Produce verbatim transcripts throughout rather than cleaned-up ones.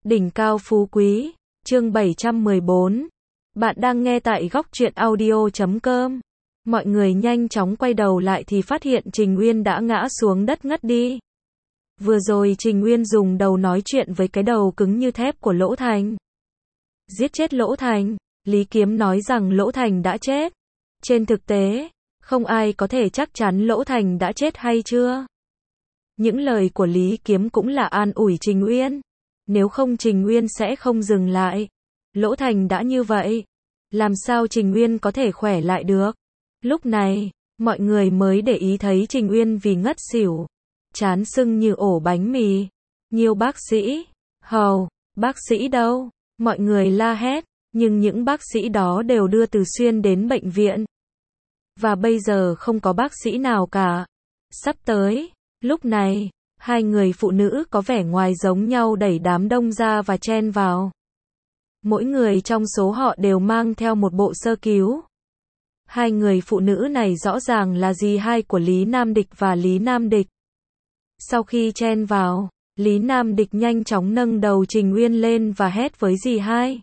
Đỉnh cao phú quý, chương bảy trăm mười bốn. Bạn đang nghe tại góc truyện audio chấm com. Mọi người nhanh chóng quay đầu lại thì phát hiện Trình Uyên đã ngã xuống đất ngất đi. Vừa rồi Trình Uyên dùng đầu nói chuyện với cái đầu cứng như thép của Lỗ Thành. Giết chết Lỗ Thành, Lý Kiếm nói rằng Lỗ Thành đã chết. Trên thực tế, không ai có thể chắc chắn Lỗ Thành đã chết hay chưa. Những lời của Lý Kiếm cũng là an ủi Trình Uyên. Nếu không Trình Uyên sẽ không dừng lại. Lỗ Thành đã như vậy, làm sao Trình Uyên có thể khỏe lại được? Lúc này, mọi người mới để ý thấy Trình Uyên vì ngất xỉu, trán sưng như ổ bánh mì. Nhiều bác sĩ, hầu, bác sĩ đâu? Mọi người la hét, nhưng những bác sĩ đó đều đưa Từ Xuyên đến bệnh viện. Và bây giờ không có bác sĩ nào cả. Sắp tới, lúc này, hai người phụ nữ có vẻ ngoài giống nhau đẩy đám đông ra và chen vào. Mỗi người trong số họ đều mang theo một bộ sơ cứu. Hai người phụ nữ này rõ ràng là dì hai của Lý Nam Địch và Lý Nam Địch. Sau khi chen vào, Lý Nam Địch nhanh chóng nâng đầu Trình Uyên lên và hét với dì hai.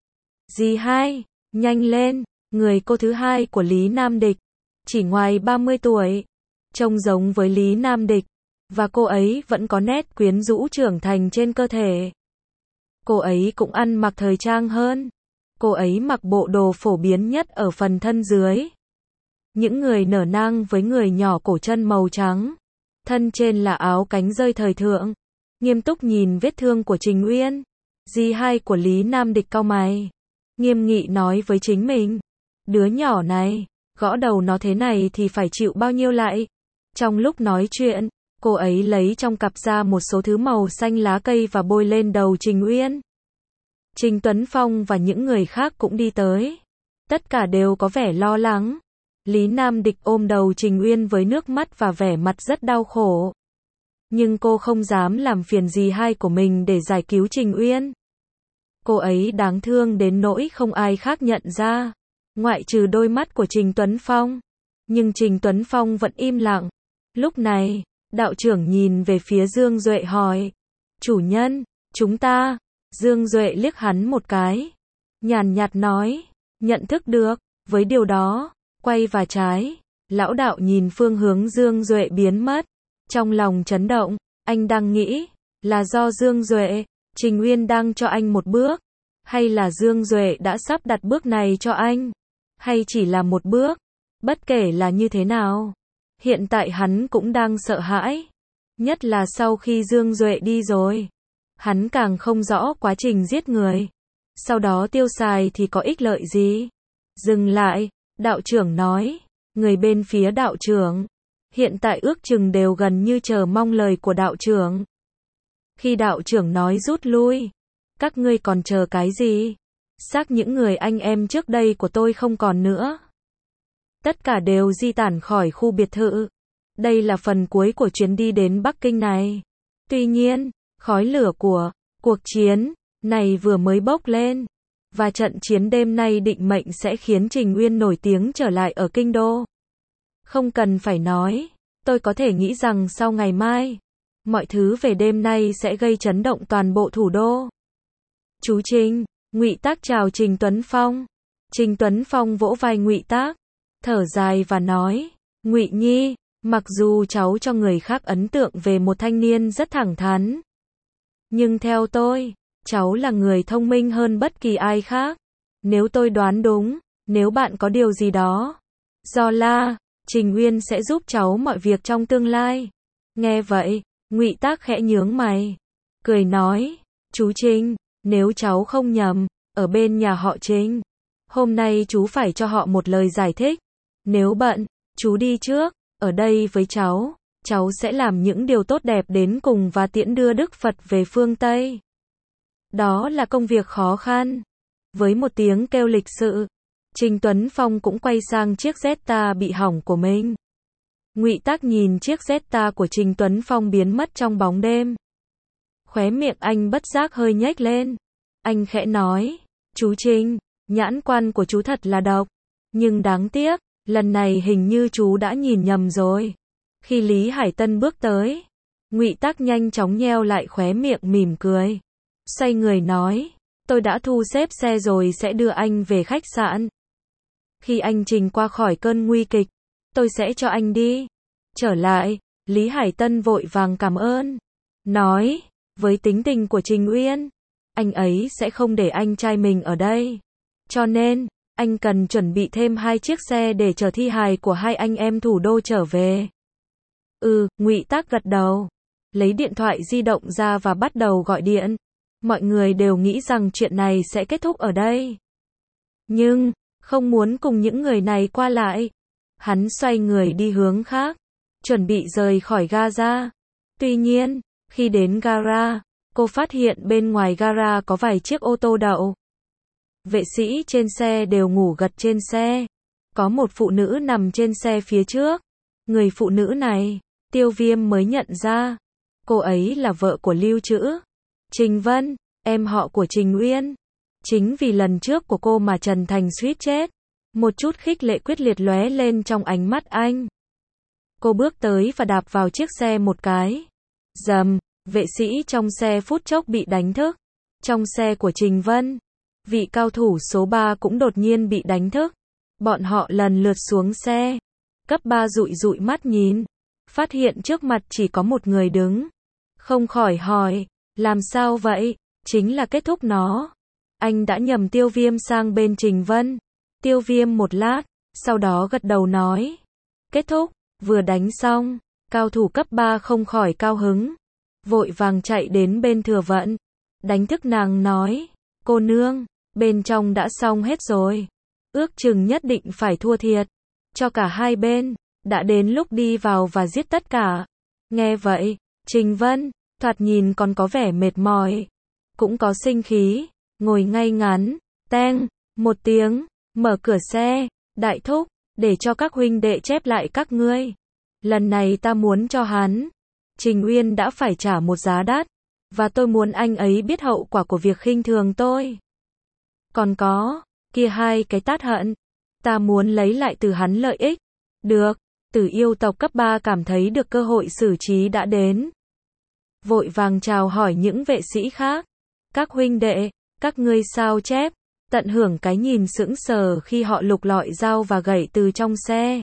Dì hai, nhanh lên, người cô thứ hai của Lý Nam Địch, chỉ ngoài ba mươi tuổi, trông giống với Lý Nam Địch. Và cô ấy vẫn có nét quyến rũ trưởng thành trên cơ thể. Cô ấy cũng ăn mặc thời trang hơn. Cô ấy mặc bộ đồ phổ biến nhất ở phần thân dưới. Những người nở nang với người nhỏ cổ chân màu trắng. Thân trên là áo cánh rơi thời thượng. Nghiêm túc nhìn vết thương của Trình Uyên. Dì hai của Lý Nam Địch cau mày. Nghiêm nghị nói với chính mình. Đứa nhỏ này, gõ đầu nó thế này thì phải chịu bao nhiêu lại. Trong lúc nói chuyện, cô ấy lấy trong cặp ra một số thứ màu xanh lá cây và bôi lên đầu Trình Uyên. Trình Tuấn Phong và những người khác cũng đi tới. Tất cả đều có vẻ lo lắng. Lý Nam Địch ôm đầu Trình Uyên với nước mắt và vẻ mặt rất đau khổ. Nhưng cô không dám làm phiền dì hai của mình để giải cứu Trình Uyên. Cô ấy đáng thương đến nỗi không ai khác nhận ra, ngoại trừ đôi mắt của Trình Tuấn Phong. Nhưng Trình Tuấn Phong vẫn im lặng. Lúc này, đạo trưởng nhìn về phía Dương Duệ hỏi. Chủ nhân, chúng ta. Dương Duệ liếc hắn một cái. Nhàn nhạt nói. Nhận thức được. Với điều đó, quay và trái. Lão đạo nhìn phương hướng Dương Duệ biến mất. Trong lòng chấn động. Anh đang nghĩ. Là do Dương Duệ, Trình Uyên đang cho anh một bước. Hay là Dương Duệ đã sắp đặt bước này cho anh. Hay chỉ là một bước. Bất kể là như thế nào. Hiện tại hắn cũng đang sợ hãi. Nhất là sau khi Dương Duệ đi rồi. Hắn càng không rõ quá trình giết người. Sau đó tiêu xài thì có ích lợi gì. Dừng lại, đạo trưởng nói. Người bên phía đạo trưởng. Hiện tại ước chừng đều gần như chờ mong lời của đạo trưởng. Khi đạo trưởng nói rút lui. Các ngươi còn chờ cái gì? Xác những người anh em trước đây của tôi không còn nữa. Tất cả đều di tản khỏi khu biệt thự. Đây là phần cuối của chuyến đi đến Bắc Kinh này. Tuy nhiên, khói lửa của cuộc chiến này vừa mới bốc lên. Và trận chiến đêm nay định mệnh sẽ khiến Trình Uyên nổi tiếng trở lại ở Kinh Đô. Không cần phải nói, tôi có thể nghĩ rằng sau ngày mai, mọi thứ về đêm nay sẽ gây chấn động toàn bộ thủ đô. Chú Trình, Ngụy Tác chào Trình Tuấn Phong. Trình Tuấn Phong vỗ vai Ngụy Tác, thở dài và nói, Ngụy Nhi, mặc dù cháu cho người khác ấn tượng về một thanh niên rất thẳng thắn. Nhưng theo tôi, cháu là người thông minh hơn bất kỳ ai khác. Nếu tôi đoán đúng, nếu bạn có điều gì đó, do la, Trình Uyên sẽ giúp cháu mọi việc trong tương lai. Nghe vậy, Ngụy Tác khẽ nhướng mày, cười nói, chú Trình, nếu cháu không nhầm, ở bên nhà họ Trình, hôm nay chú phải cho họ một lời giải thích. Nếu bận, chú đi trước, ở đây với cháu, cháu sẽ làm những điều tốt đẹp đến cùng và tiễn đưa Đức Phật về phương Tây. Đó là công việc khó khăn. Với một tiếng kêu lịch sự, Trình Tuấn Phong cũng quay sang chiếc Jetta bị hỏng của mình. Ngụy Tác nhìn chiếc Jetta của Trình Tuấn Phong biến mất trong bóng đêm. Khóe miệng anh bất giác hơi nhếch lên. Anh khẽ nói, chú Trình, nhãn quan của chú thật là độc. Nhưng đáng tiếc, lần này hình như chú đã nhìn nhầm rồi. Khi Lý Hải Tân bước tới, Ngụy Tác nhanh chóng nheo lại khóe miệng mỉm cười. xoay người nói, tôi đã thu xếp xe rồi sẽ đưa anh về khách sạn. Khi anh Trình qua khỏi cơn nguy kịch, tôi sẽ cho anh đi. Trở lại, Lý Hải Tân vội vàng cảm ơn. Nói, với tính tình của Trình Uyên, anh ấy sẽ không để anh trai mình ở đây. Cho nên, anh cần chuẩn bị thêm hai chiếc xe để chở thi hài của hai anh em thủ đô trở về. Ừ, Ngụy Tác gật đầu. Lấy điện thoại di động ra và bắt đầu gọi điện. Mọi người đều nghĩ rằng chuyện này sẽ kết thúc ở đây. Nhưng, không muốn cùng những người này qua lại. Hắn xoay người đi hướng khác, chuẩn bị rời khỏi Gaza. Tuy nhiên, khi đến gara, cô phát hiện bên ngoài gara có vài chiếc ô tô đậu. Vệ sĩ trên xe đều ngủ gật trên xe. Có một phụ nữ nằm trên xe phía trước. Người phụ nữ này, Tiêu Viêm mới nhận ra. Cô ấy là vợ của Lưu Trữ. Trình Vân, em họ của Trình Uyên. Chính vì lần trước của cô mà Trần Thành suýt chết. Một chút khích lệ quyết liệt lóe lên trong ánh mắt anh. Cô bước tới và đạp vào chiếc xe một cái. Dầm, vệ sĩ trong xe phút chốc bị đánh thức. Trong xe của Trình Vân, vị cao thủ số ba cũng đột nhiên bị đánh thức. Bọn họ lần lượt xuống xe. Cấp ba dụi dụi mắt nhìn. Phát hiện trước mặt chỉ có một người đứng. Không khỏi hỏi, làm sao vậy? Chính là kết thúc nó. Anh đã nhầm Tiêu Viêm sang bên Trình Vân. Tiêu Viêm một lát, sau đó gật đầu nói. Kết thúc, vừa đánh xong, cao thủ cấp ba không khỏi cao hứng. Vội vàng chạy đến bên Thừa Vận. Đánh thức nàng nói, cô nương, bên trong đã xong hết rồi. Ước chừng nhất định phải thua thiệt. Cho cả hai bên, đã đến lúc đi vào và giết tất cả. Nghe vậy, Trình Vân, thoạt nhìn còn có vẻ mệt mỏi. Cũng có sinh khí, ngồi ngay ngắn, teng, một tiếng, mở cửa xe, đại thúc, để cho các huynh đệ chép lại các ngươi. Lần này ta muốn cho hắn, Trình Uyên đã phải trả một giá đắt, và tôi muốn anh ấy biết hậu quả của việc khinh thường tôi. Còn có, kia hai cái tát hận, ta muốn lấy lại từ hắn lợi ích. Được, Tử Yêu tộc cấp ba cảm thấy được cơ hội xử trí đã đến. Vội vàng chào hỏi những vệ sĩ khác. Các huynh đệ, các ngươi sao chép, tận hưởng cái nhìn sững sờ khi họ lục lọi dao và gậy từ trong xe.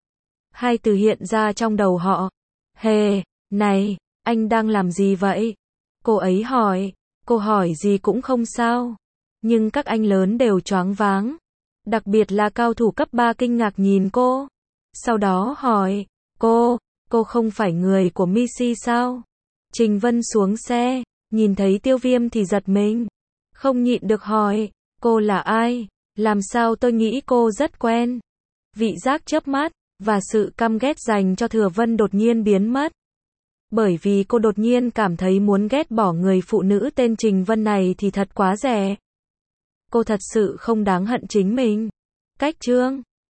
Hai từ hiện ra trong đầu họ. Hề, này, anh đang làm gì vậy? Cô ấy hỏi, cô hỏi gì cũng không sao. Nhưng các anh lớn đều choáng váng. Đặc biệt là cao thủ cấp ba kinh ngạc nhìn cô. Sau đó hỏi, cô, cô không phải người của Missy sao? Trình Vân xuống xe, nhìn thấy Tiêu Viêm thì giật mình. Không nhịn được hỏi, cô là ai? Làm sao tôi nghĩ cô rất quen? Vị giác chớp mắt, và sự căm ghét dành cho Thừa Vân đột nhiên biến mất. Bởi vì cô đột nhiên cảm thấy muốn ghét bỏ người phụ nữ tên Trình Vân này thì thật quá rẻ. Cô thật sự không đáng hận chính mình. Cách chương